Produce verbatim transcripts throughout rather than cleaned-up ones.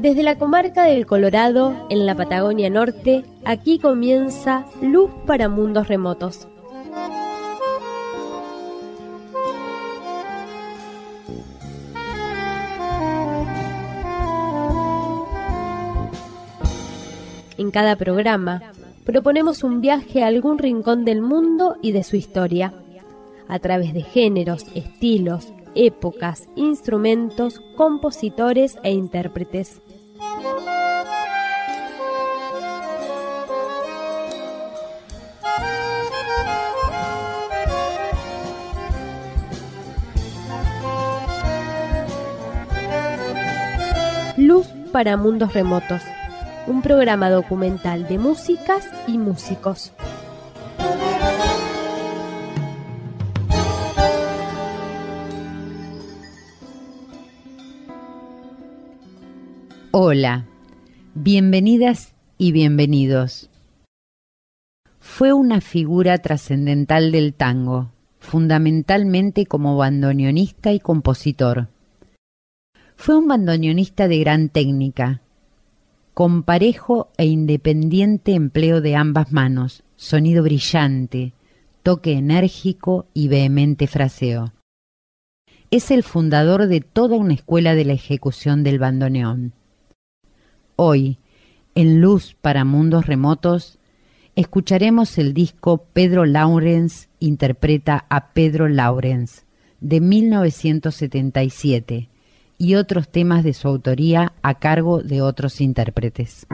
Desde la comarca del Colorado, en la Patagonia Norte, aquí comienza Luz para Mundos Remotos. En cada programa, proponemos un viaje a algún rincón del mundo y de su historia, a través de géneros, estilos, épocas, instrumentos, compositores e intérpretes. Luz para Mundos Remotos, un programa documental de músicas y músicos. Hola, bienvenidas y bienvenidos. Fue una figura trascendental del tango, fundamentalmente como bandoneonista y compositor. Fue un bandoneonista de gran técnica, con parejo e independiente empleo de ambas manos, sonido brillante, toque enérgico y vehemente fraseo. Es el fundador de toda una escuela de la ejecución del bandoneón. Hoy, en Luz para Mundos Remotos, escucharemos el disco Pedro Lawrence interpreta a Pedro Lawrence, de mil novecientos setenta y siete, y otros temas de su autoría a cargo de otros intérpretes.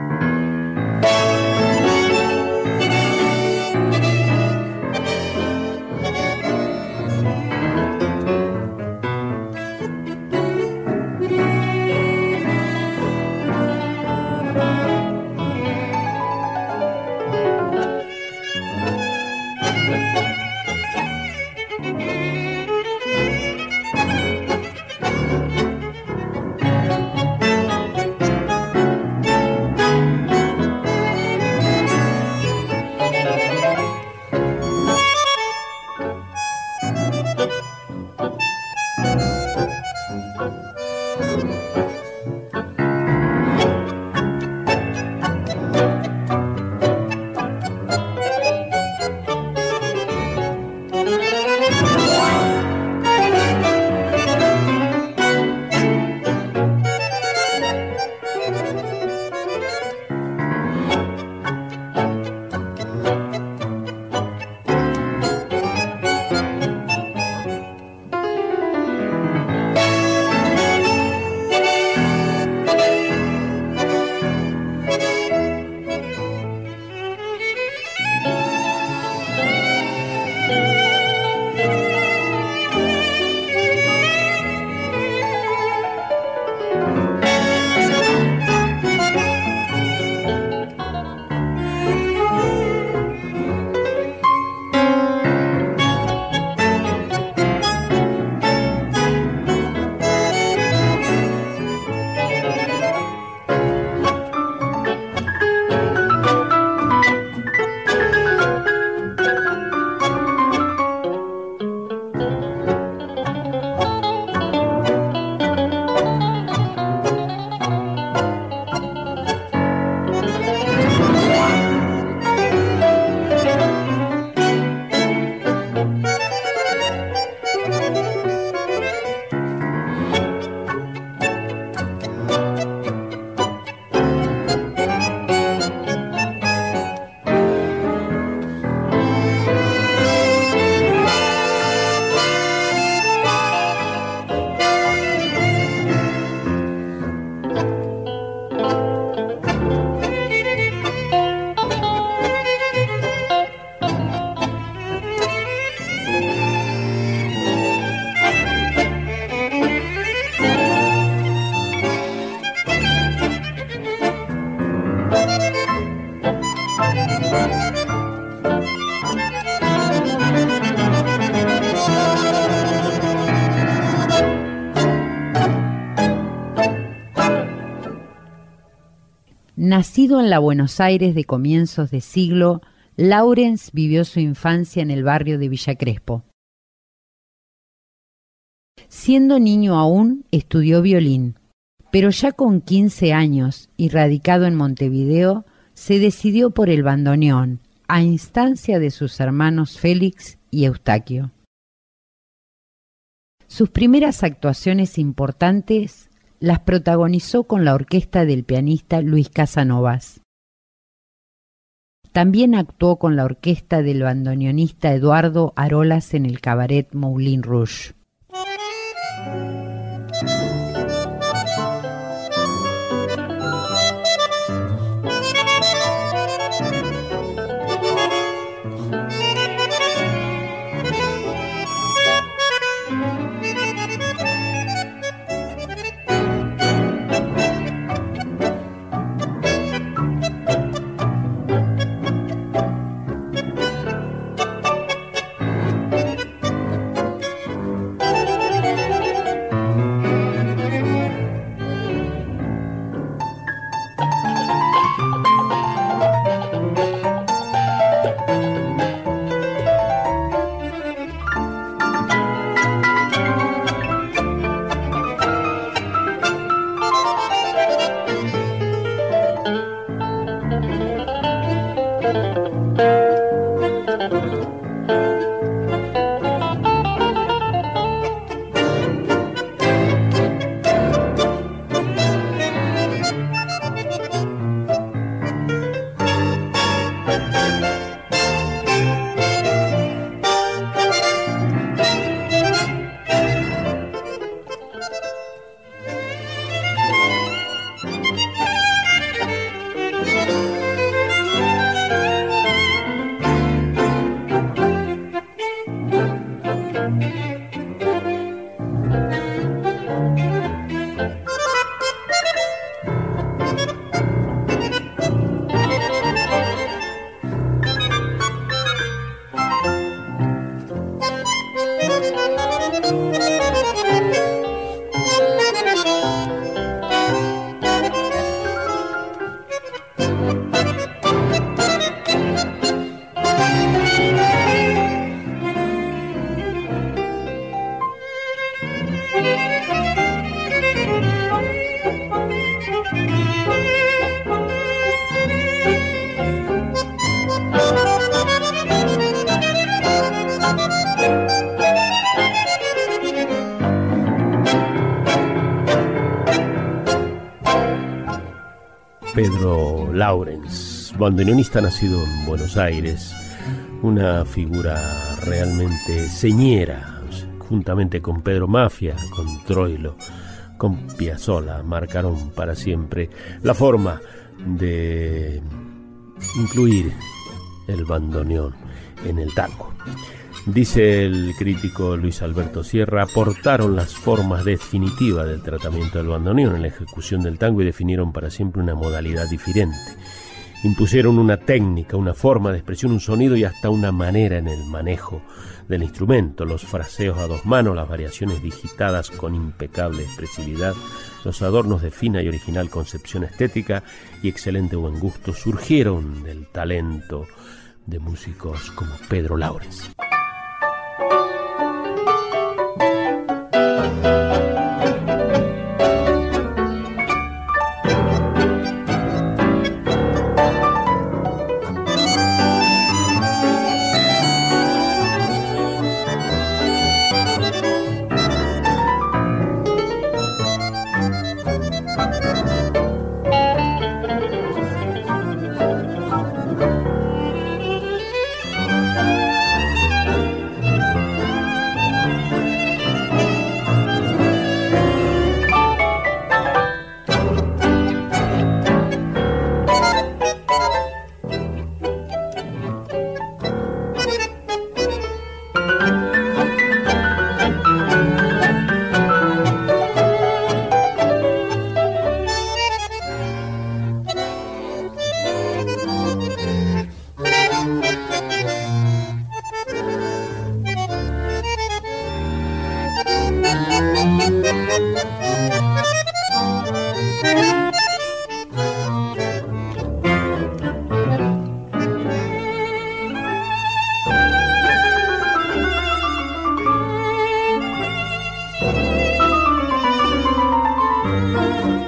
Nacido en la Buenos Aires de comienzos de siglo, Lawrence vivió su infancia en el barrio de Villa Crespo. Siendo niño aún, estudió violín, pero ya con quince años y radicado en Montevideo, se decidió por el bandoneón, a instancia de sus hermanos Félix y Eustaquio. Sus primeras actuaciones importantes las protagonizó con la orquesta del pianista Luis Casanovas. También actuó con la orquesta del bandoneonista Eduardo Arolas en el cabaret Moulin Rouge. Pedro Lawrence, bandoneonista nacido en Buenos Aires, una figura realmente señera, juntamente con Pedro Mafia, con Troilo, con Piazzolla, marcaron para siempre la forma de incluir el bandoneón en el tango. Dice el crítico Luis Alberto Sierra, aportaron las formas definitivas del tratamiento del bandoneón en la ejecución del tango y definieron para siempre una modalidad diferente. Impusieron una técnica, una forma de expresión, un sonido y hasta una manera en el manejo del instrumento, los fraseos a dos manos, las variaciones digitadas con impecable expresividad, los adornos de fina y original concepción estética y excelente buen gusto surgieron del talento de músicos como Pedro Lawrence.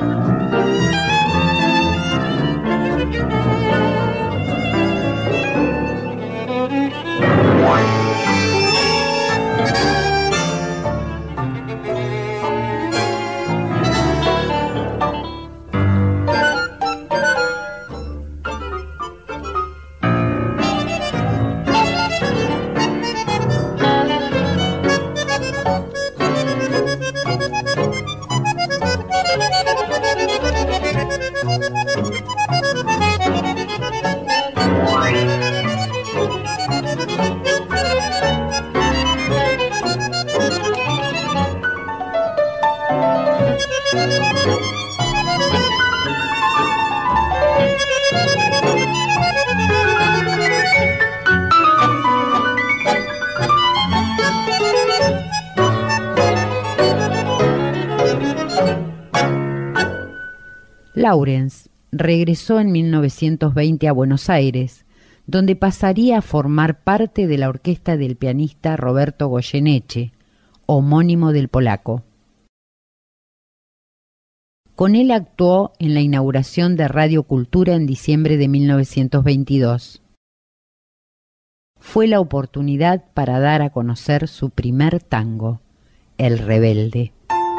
Lawrence regresó en mil novecientos veinte a Buenos Aires, donde pasaría a formar parte de la orquesta del pianista Roberto Goyeneche, homónimo del polaco. Con él actuó en la inauguración de Radio Cultura en diciembre de mil novecientos veintidós. Fue la oportunidad para dar a conocer su primer tango, El Rebelde.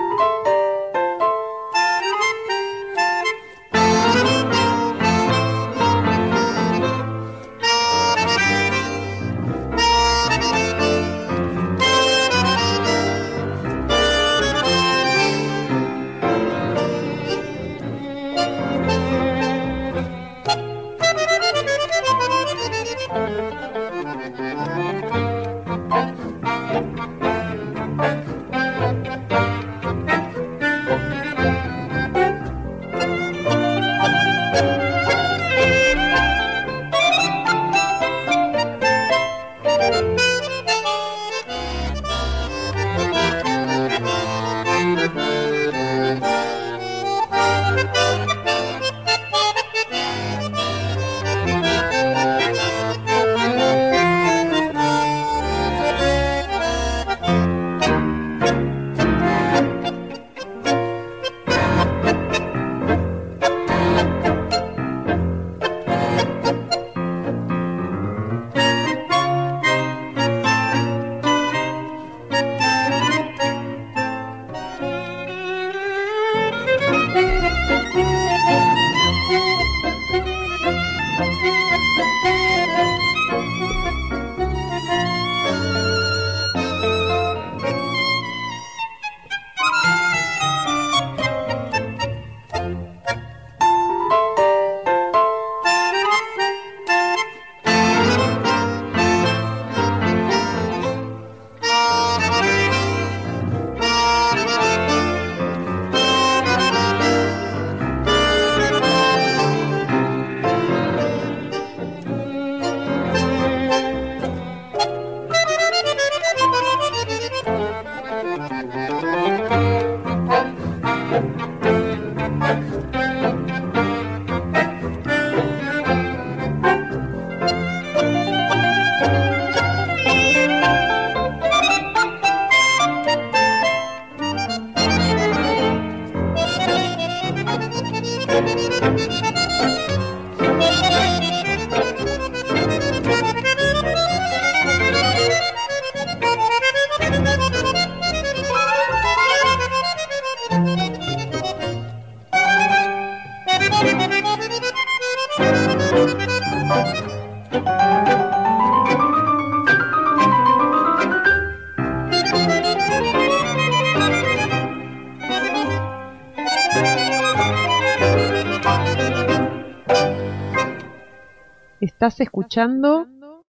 Estás escuchando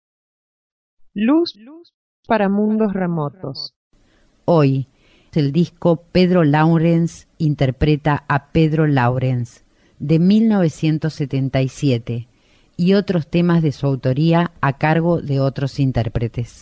Luz para Mundos Remotos. Hoy, el disco Pedro Lawrence interpreta a Pedro Lawrence, de mil novecientos setenta y siete, y otros temas de su autoría a cargo de otros intérpretes.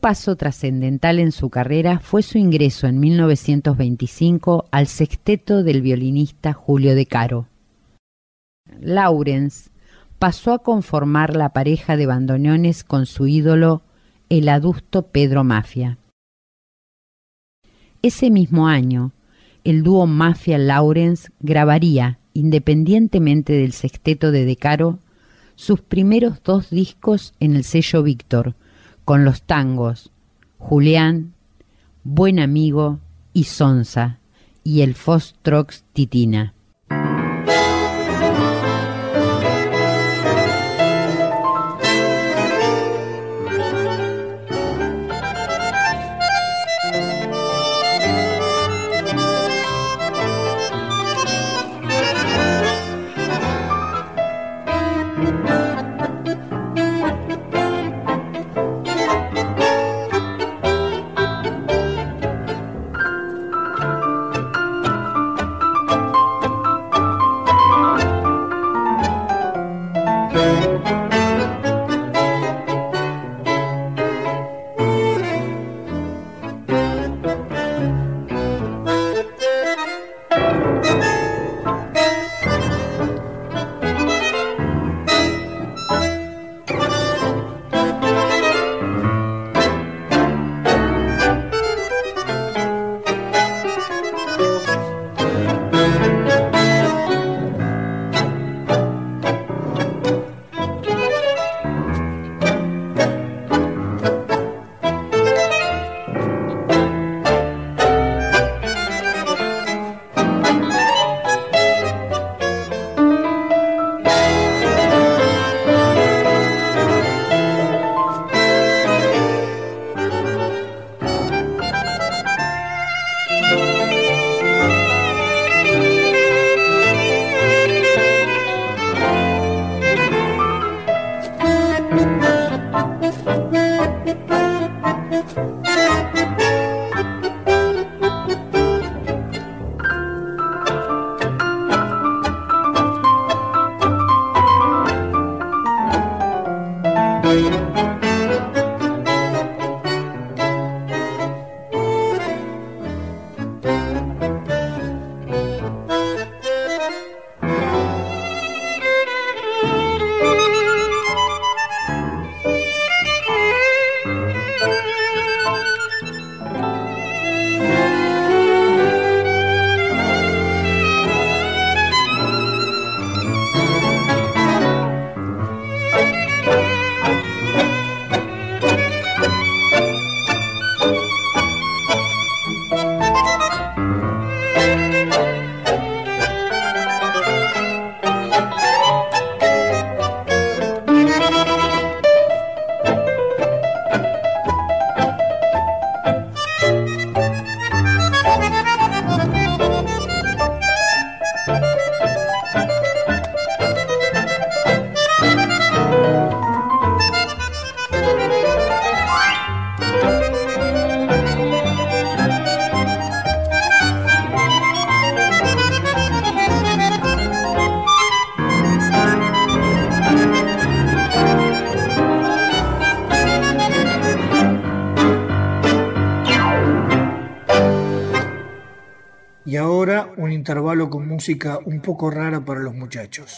paso trascendental en su carrera fue su ingreso en mil novecientos veinticinco al sexteto del violinista Julio De Caro. Lawrence pasó a conformar la pareja de bandoneones con su ídolo, el adusto Pedro Maffia. Ese mismo año, el dúo Maffia-Lawrence grabaría, independientemente del sexteto de De Caro, sus primeros dos discos en el sello Víctor, con los tangos Julián, Buen Amigo y Sonsa, y el Foxtrot Titina. Y ahora un intervalo con música un poco rara para los muchachos.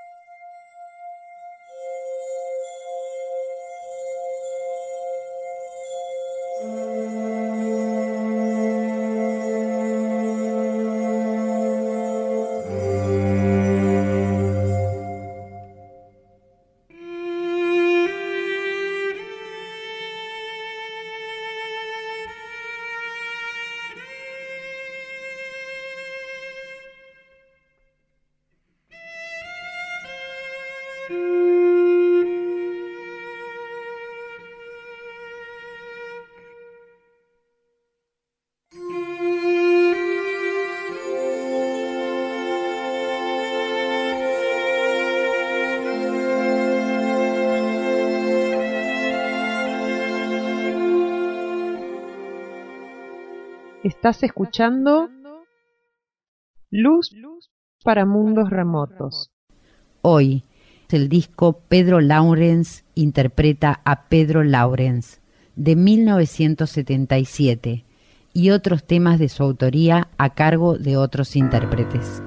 Estás escuchando Luz para Mundos Remotos. Hoy, el disco Pedro Lawrence interpreta a Pedro Lawrence, de mil novecientos setenta y siete y otros temas de su autoría a cargo de otros intérpretes.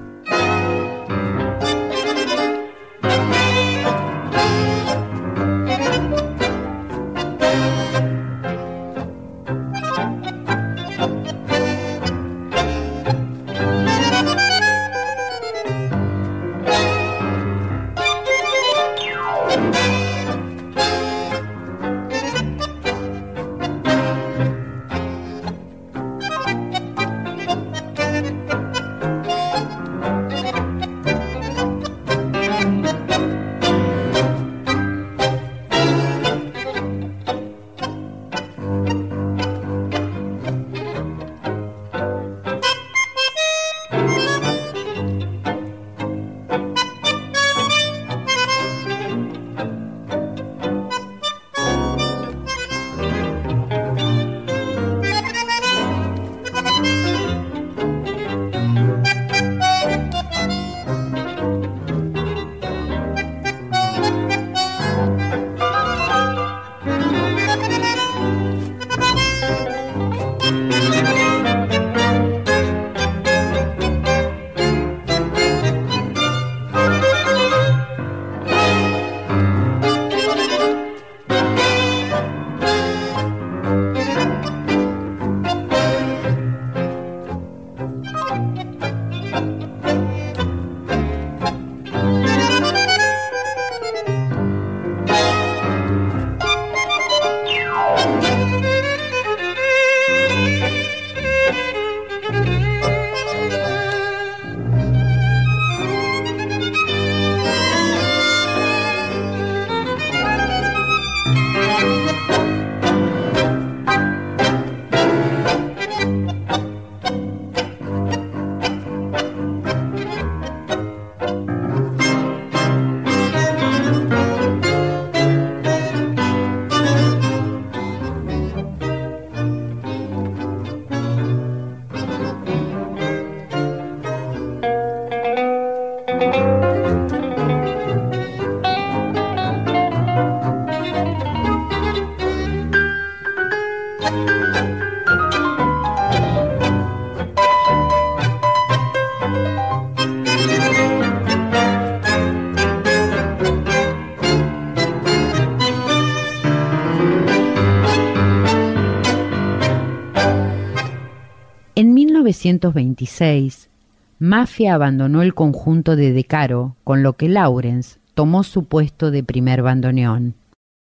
En mil novecientos veintiséis, Mafia abandonó el conjunto de De Caro, con lo que Laurens tomó su puesto de primer bandoneón.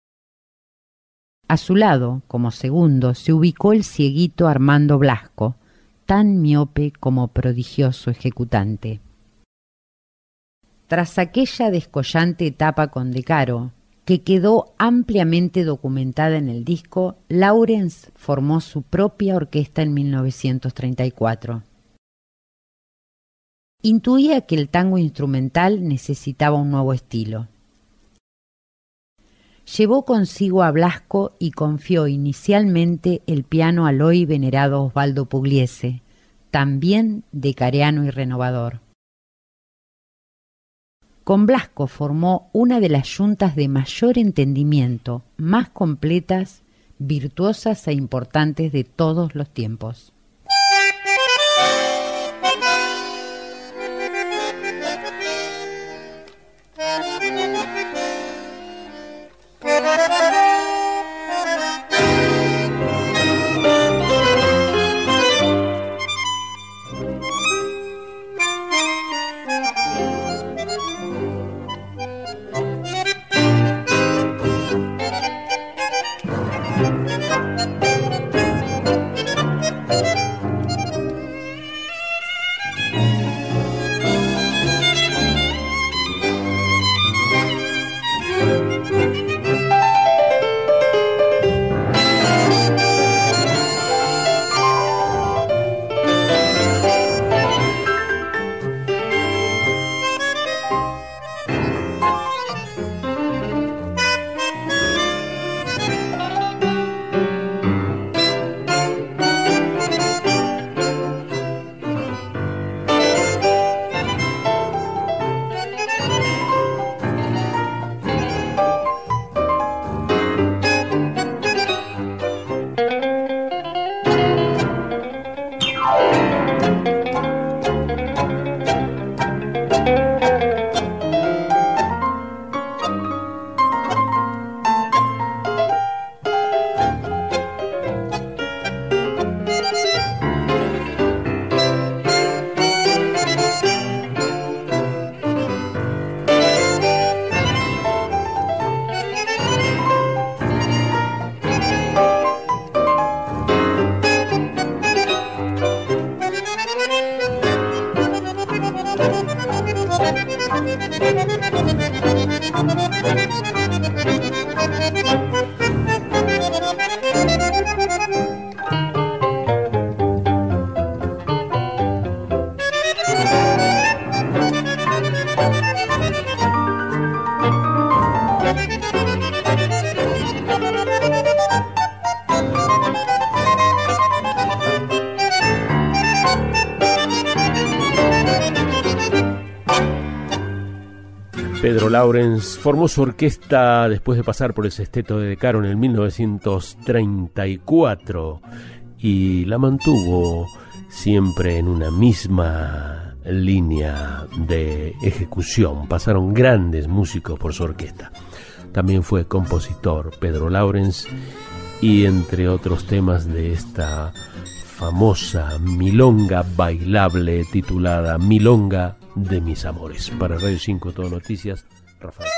A su lado, como segundo, se ubicó el cieguito Armando Blasco, tan miope como prodigioso ejecutante. Tras aquella descollante etapa con De Caro, que quedó ampliamente documentada en el disco, Laurens formó su propia orquesta en mil novecientos treinta y cuatro. Intuía que el tango instrumental necesitaba un nuevo estilo. Llevó consigo a Blasco y confió inicialmente el piano al hoy venerado Osvaldo Pugliese, también decareano y renovador. Con Blasco formó una de las yuntas de mayor entendimiento, más completas, virtuosas e importantes de todos los tiempos. Thank you. Pedro Laurens formó su orquesta después de pasar por el Sesteto de De Caro en el mil novecientos treinta y cuatro y la mantuvo siempre en una misma línea de ejecución. Pasaron grandes músicos por su orquesta. También fue compositor Pedro Laurens, y entre otros temas de esta famosa milonga bailable titulada Milonga de mis amores. Para Radio cinco Todo Noticias, Rafael.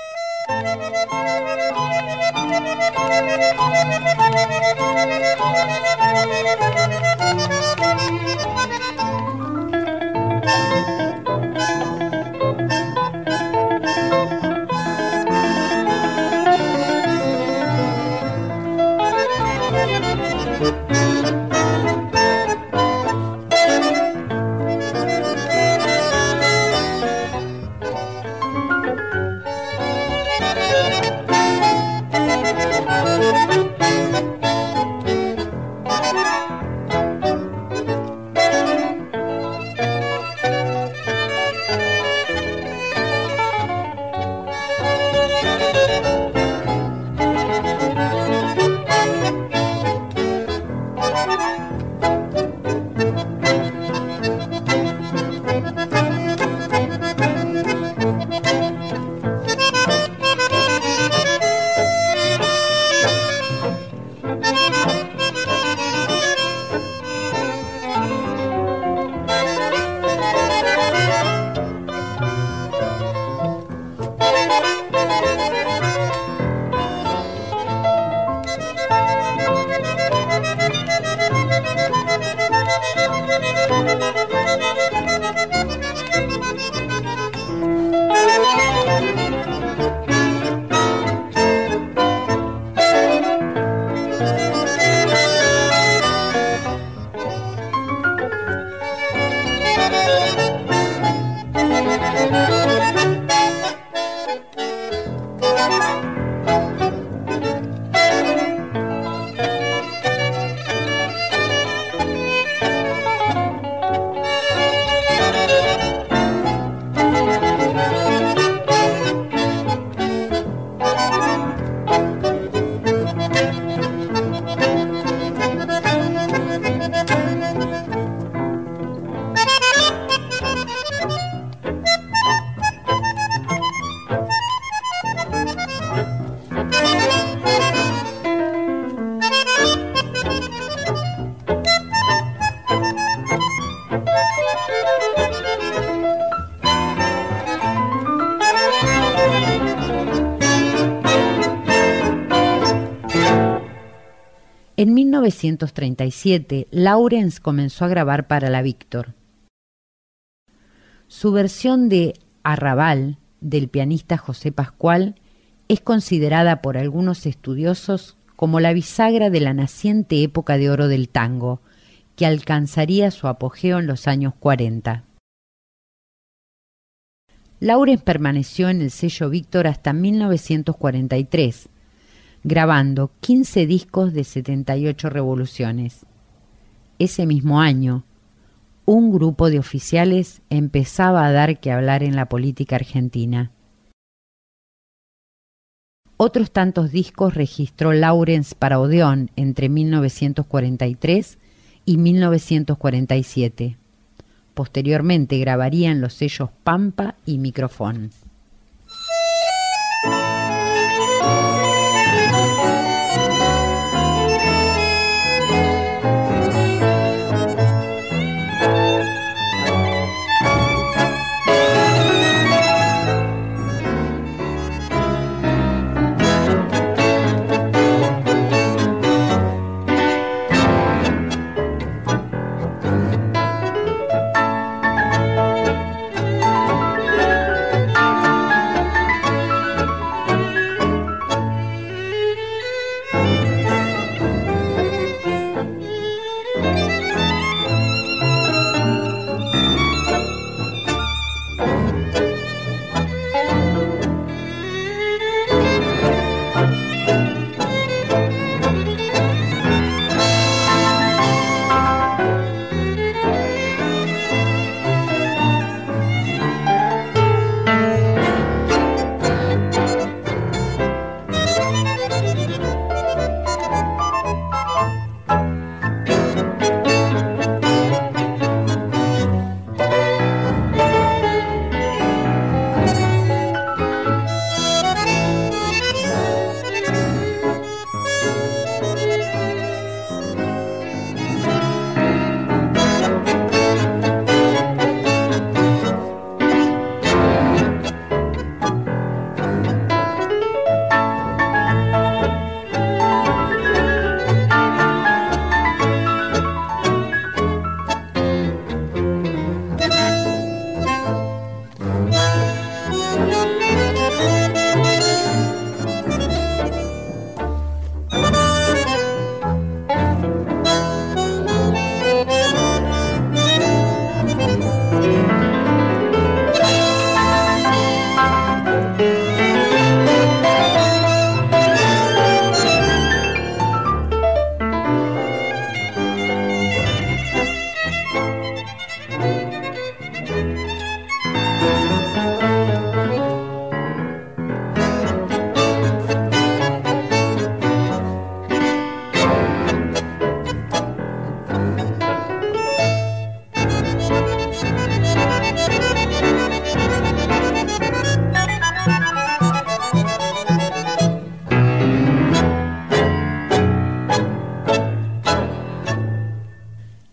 En mil novecientos treinta y siete, Laurens comenzó a grabar para la Víctor. Su versión de Arrabal, del pianista José Pascual, es considerada por algunos estudiosos como la bisagra de la naciente época de oro del tango, que alcanzaría su apogeo en los años cuarenta. Laurens permaneció en el sello Víctor hasta mil novecientos cuarenta y tres, grabando quince discos de setenta y ocho revoluciones. Ese mismo año, un grupo de oficiales empezaba a dar que hablar en la política argentina. Otros tantos discos registró Laurens para Odeón entre mil novecientos cuarenta y tres y mil novecientos cuarenta y siete. Posteriormente grabaría en los sellos Pampa y Microfón.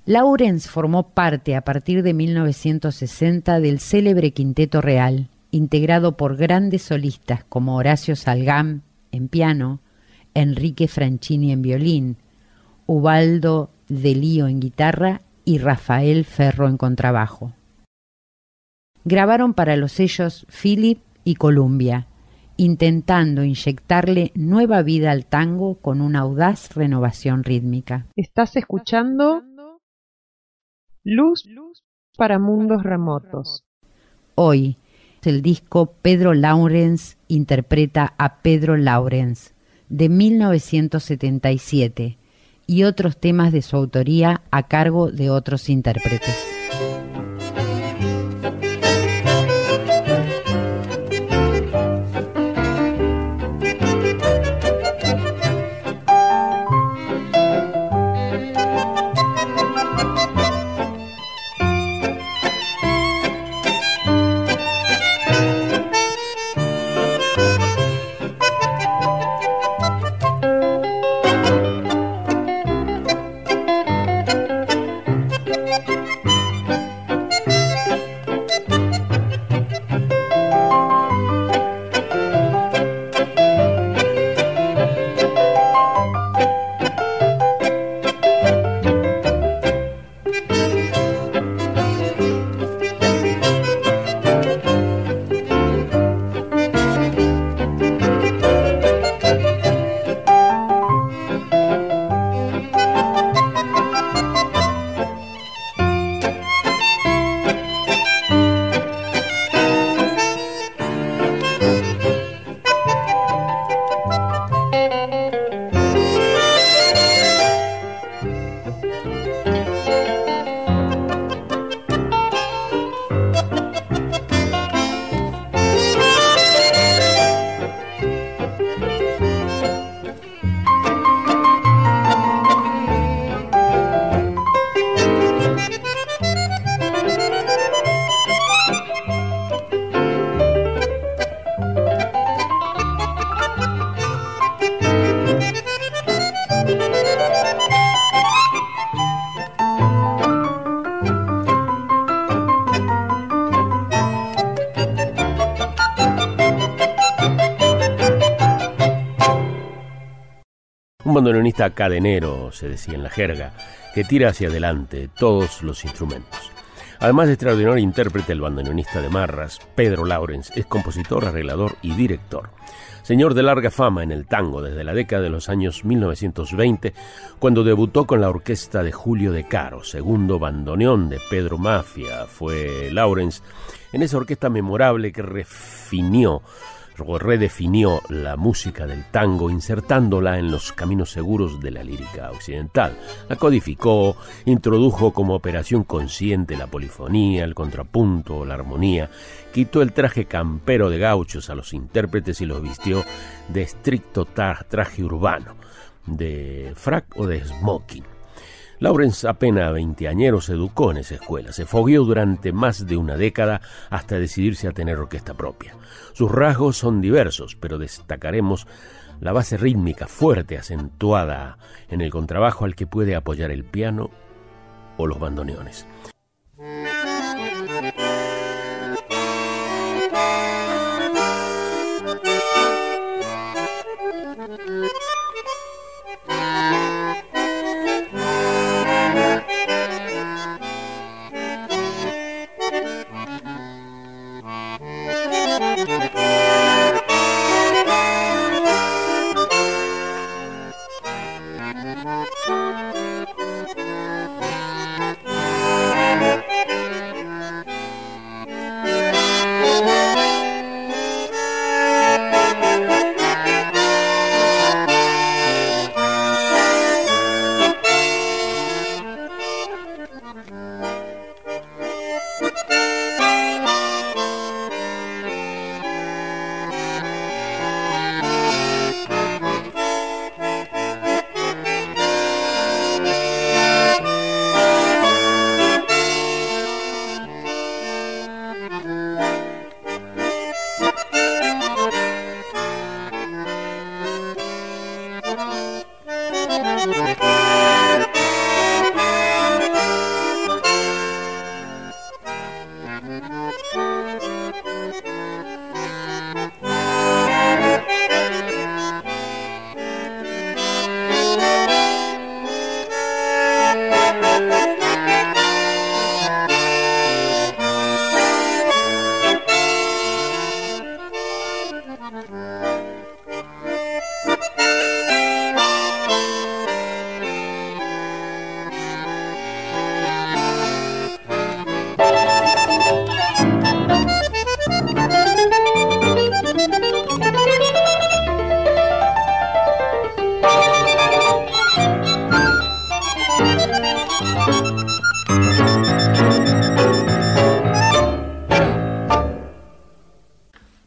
Laurens formó parte a partir de mil novecientos sesenta del célebre Quinteto Real, integrado por grandes solistas como Horacio Salgán en piano, Enrique Franchini en violín, Ubaldo de Lío en guitarra y Rafael Ferro en contrabajo. Grabaron para los sellos Philip y Columbia, intentando inyectarle nueva vida al tango con una audaz renovación rítmica. Estás escuchando Luz para Mundos Remotos. Hoy, el disco Pedro Laurens interpreta a Pedro Laurens, de mil novecientos setenta y siete, y otros temas de su autoría a cargo de otros intérpretes. Un bandoneonista cadenero, se decía en la jerga, que tira hacia adelante todos los instrumentos. Además de extraordinario intérprete, el bandoneonista de marras, Pedro Laurens, es compositor, arreglador y director. Señor de larga fama en el tango desde la década de los años mil novecientos veinte, cuando debutó con la orquesta de Julio De Caro, segundo bandoneón de Pedro Mafia. Fue Laurens en esa orquesta memorable que refinió o redefinió la música del tango, insertándola en los caminos seguros de la lírica occidental. La codificó, introdujo como operación consciente la polifonía, el contrapunto, la armonía, quitó el traje campero de gauchos a los intérpretes y los vistió de estricto tra- traje urbano, de frac o de smoking. Laurens, apenas veinteañero, se educó en esa escuela, se fogueó durante más de una década hasta decidirse a tener orquesta propia. Sus rasgos son diversos, pero destacaremos la base rítmica fuerte, acentuada en el contrabajo al que puede apoyar el piano o los bandoneones.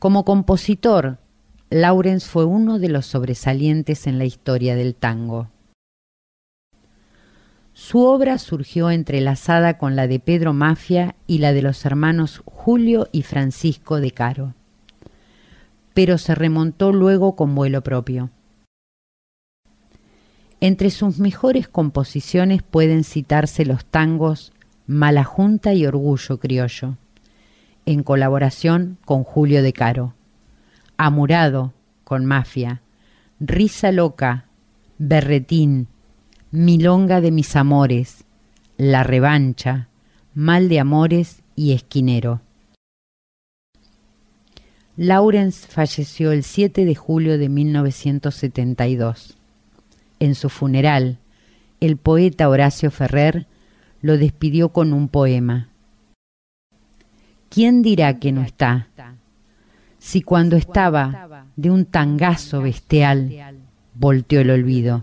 Como compositor, Laurens fue uno de los sobresalientes en la historia del tango. Su obra surgió entrelazada con la de Pedro Maffia y la de los hermanos Julio y Francisco de Caro, pero se remontó luego con vuelo propio. Entre sus mejores composiciones pueden citarse los tangos Mala Junta y Orgullo Criollo, en colaboración con Julio de Caro, Amurado con Maffia, Risa Loca, Berretín, Milonga de mis amores, La revancha, Mal de amores y Esquinero. Laurens falleció el siete de julio de mil novecientos setenta y dos. En su funeral, el poeta Horacio Ferrer lo despidió con un poema. ¿Quién dirá que no está? Si cuando estaba de un tangazo bestial, volteó el olvido.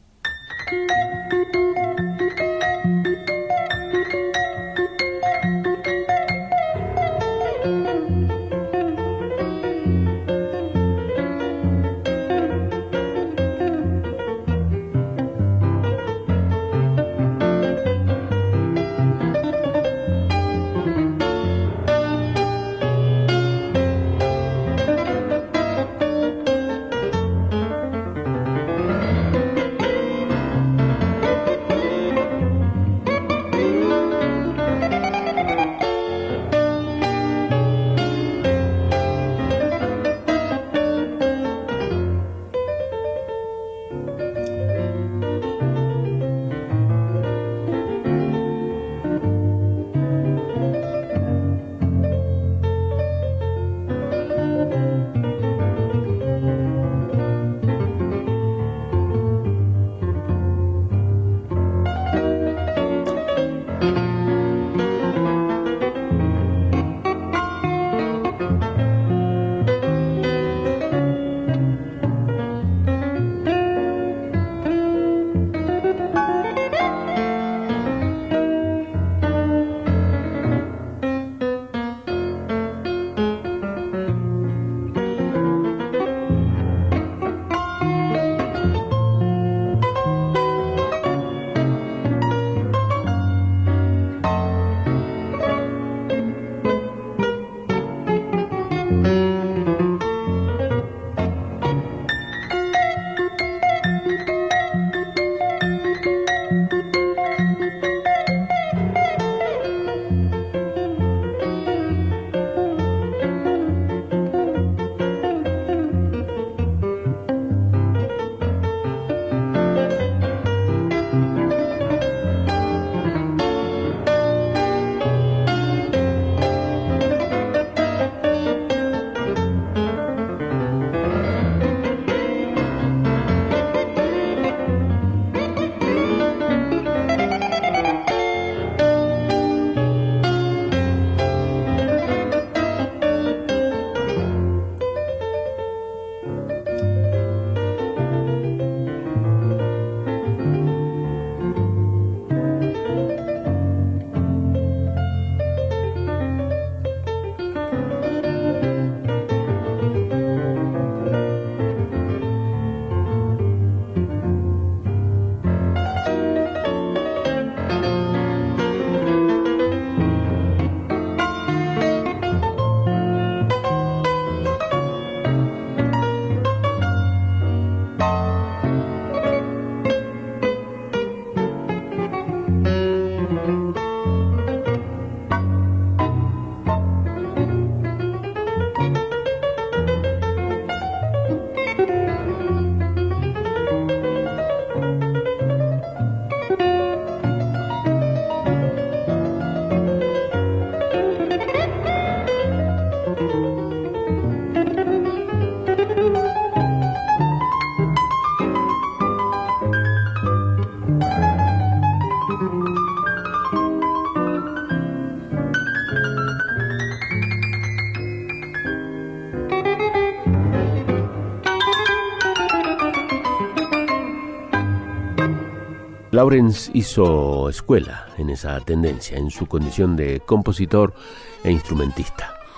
Laurens hizo escuela en esa tendencia, en su condición de compositor e instrumentista.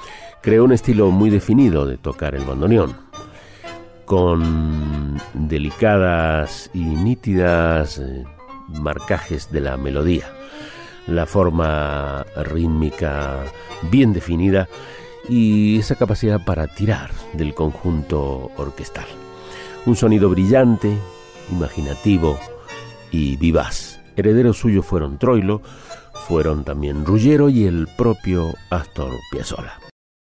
creó un estilo muy definido de tocar el bandoneón, con delicadas y nítidas eh, marcajes de la melodía, la forma rítmica bien definida y esa capacidad para tirar del conjunto orquestal. Un sonido brillante, imaginativo y vivaz. Herederos suyos fueron Troilo, fueron también Ruggiero y el propio Astor Piazzolla.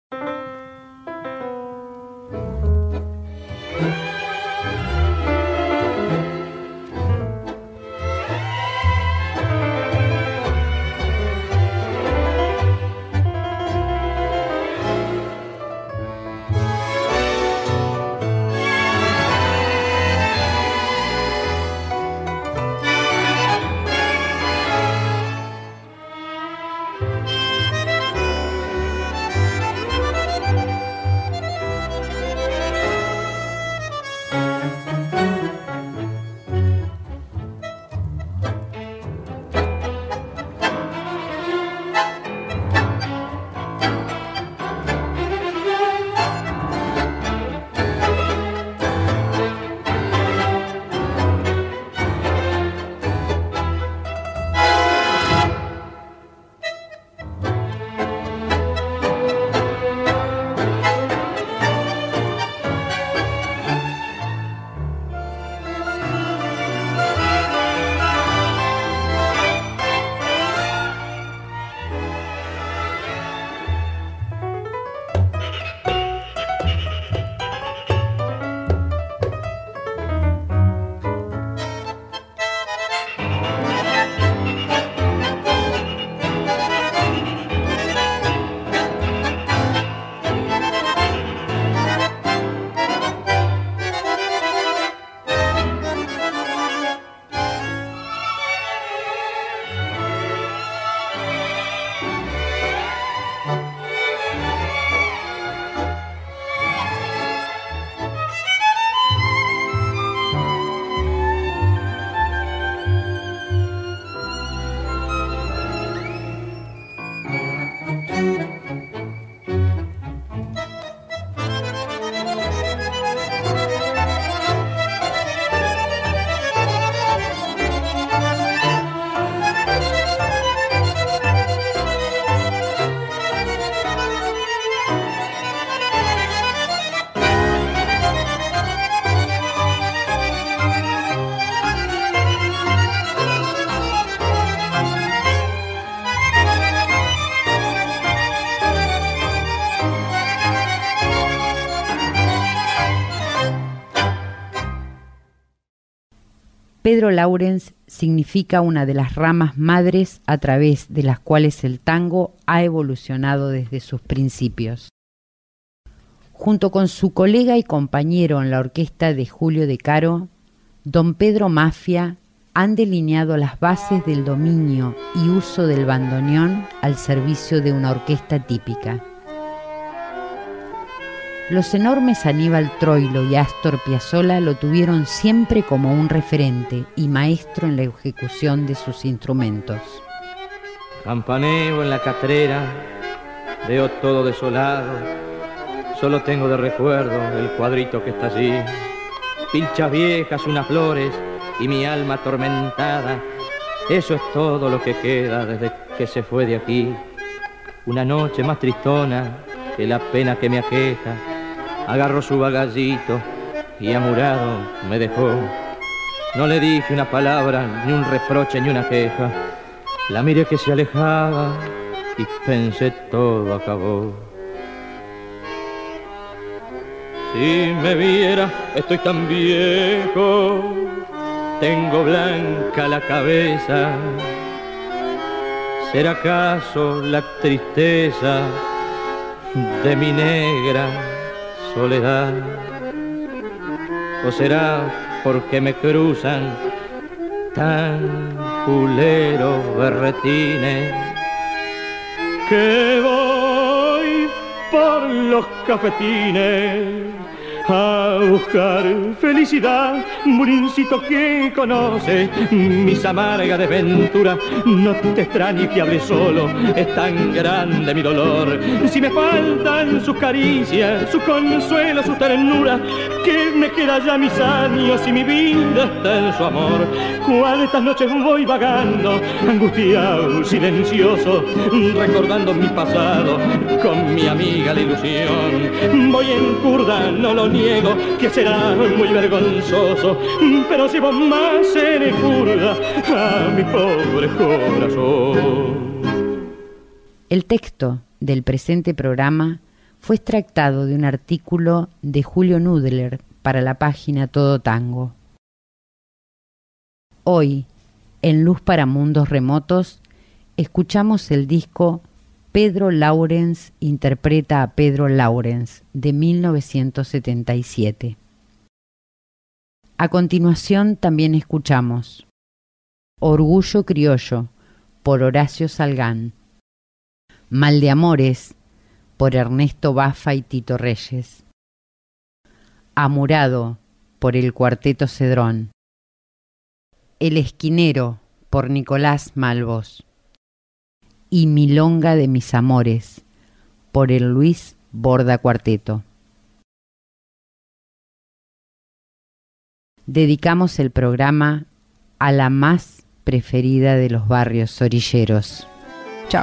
Pedro Lawrence significa una de las ramas madres a través de las cuales el tango ha evolucionado desde sus principios. Junto con su colega y compañero en la orquesta de Julio De Caro, don Pedro Maffia han delineado las bases del dominio y uso del bandoneón al servicio de una orquesta típica. Los enormes Aníbal Troilo y Astor Piazzolla lo tuvieron siempre como un referente y maestro en la ejecución de sus instrumentos. Campaneo en la catrera, veo todo desolado, solo tengo de recuerdo el cuadrito que está allí. Pilchas viejas, unas flores y mi alma atormentada, eso es todo lo que queda desde que se fue de aquí. Una noche más tristona que la pena que me aqueja, agarró su bagallito y amurado me dejó. No le dije una palabra, ni un reproche, ni una queja. La miré que se alejaba y pensé todo acabó. Si me viera, estoy tan viejo, tengo blanca la cabeza. ¿Será acaso la tristeza de mi negra soledad? ¿O será porque me cruzan tan fuleros berretines que voy por los cafetines a buscar felicidad, murincito que conoce mis amargas desventuras. No te extrañes que hable solo, es tan grande mi dolor. Si me faltan sus caricias, sus consuelos, sus ternuras, que me queda ya mis años y mi vida está en su amor. Cuál de estas noches voy vagando, angustiado, silencioso, recordando mi pasado con mi amiga la ilusión. Voy en curda, no lo niego, que será muy vergonzoso, pero llevo más en curda a mi pobre corazón. El texto del presente programa fue extractado de un artículo de Julio Nudler para la página Todo Tango. Hoy, en Luz para Mundos Remotos, escuchamos el disco Pedro Laurens interpreta a Pedro Laurens, de mil novecientos setenta y siete. A continuación también escuchamos Orgullo Criollo, por Horacio Salgán, Mal de Amores, por Ernesto Baffa y Tito Reyes, Amurado, por el Cuarteto Cedrón, El Esquinero, por Nicolás Malvos, y Milonga de mis amores, por el Luis Borda Cuarteto. Dedicamos el programa a la más preferida de los barrios orilleros. Chao.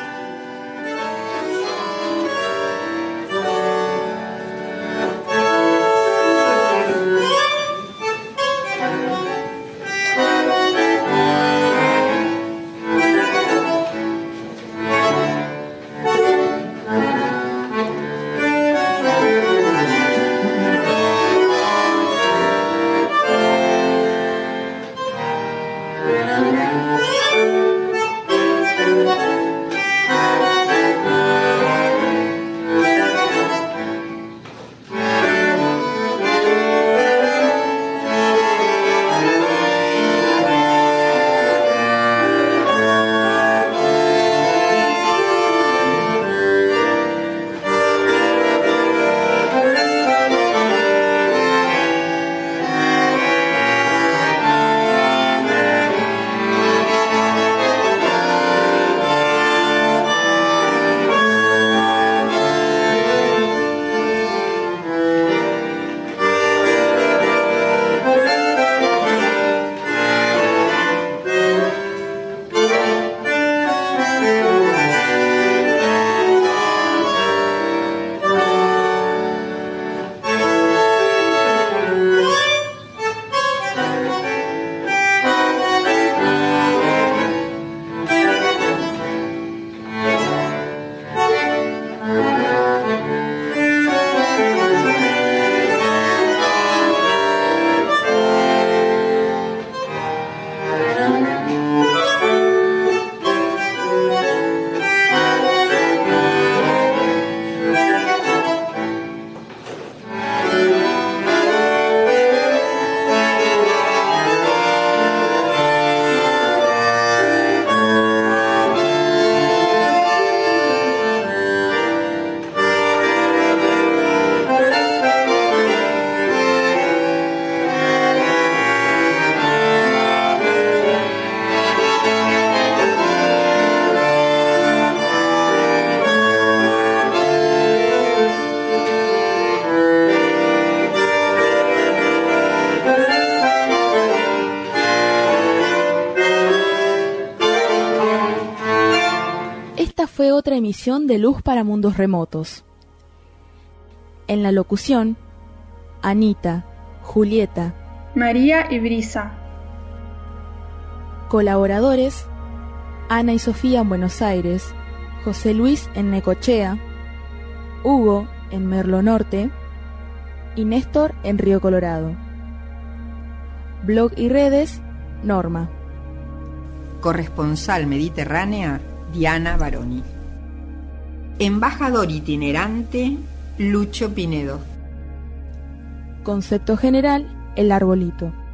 Fue otra emisión de Luz para Mundos Remotos. En la locución, Anita, Julieta, María y Brisa. Colaboradores, Ana y Sofía en Buenos Aires, José Luis en Necochea, Hugo en Merlo Norte y Néstor en Río Colorado. Blog y redes, Norma. Corresponsal mediterránea, Diana Baroni. Embajador itinerante, Lucho Pinedo. Concepto general, El Arbolito.